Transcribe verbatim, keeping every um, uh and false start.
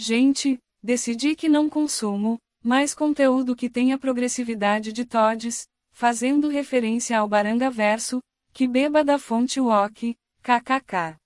Gente, decidi que não consumo mais conteúdo que tenha progressividade de todes, fazendo referência ao Barangaverso, que beba da fonte Wok, kkk.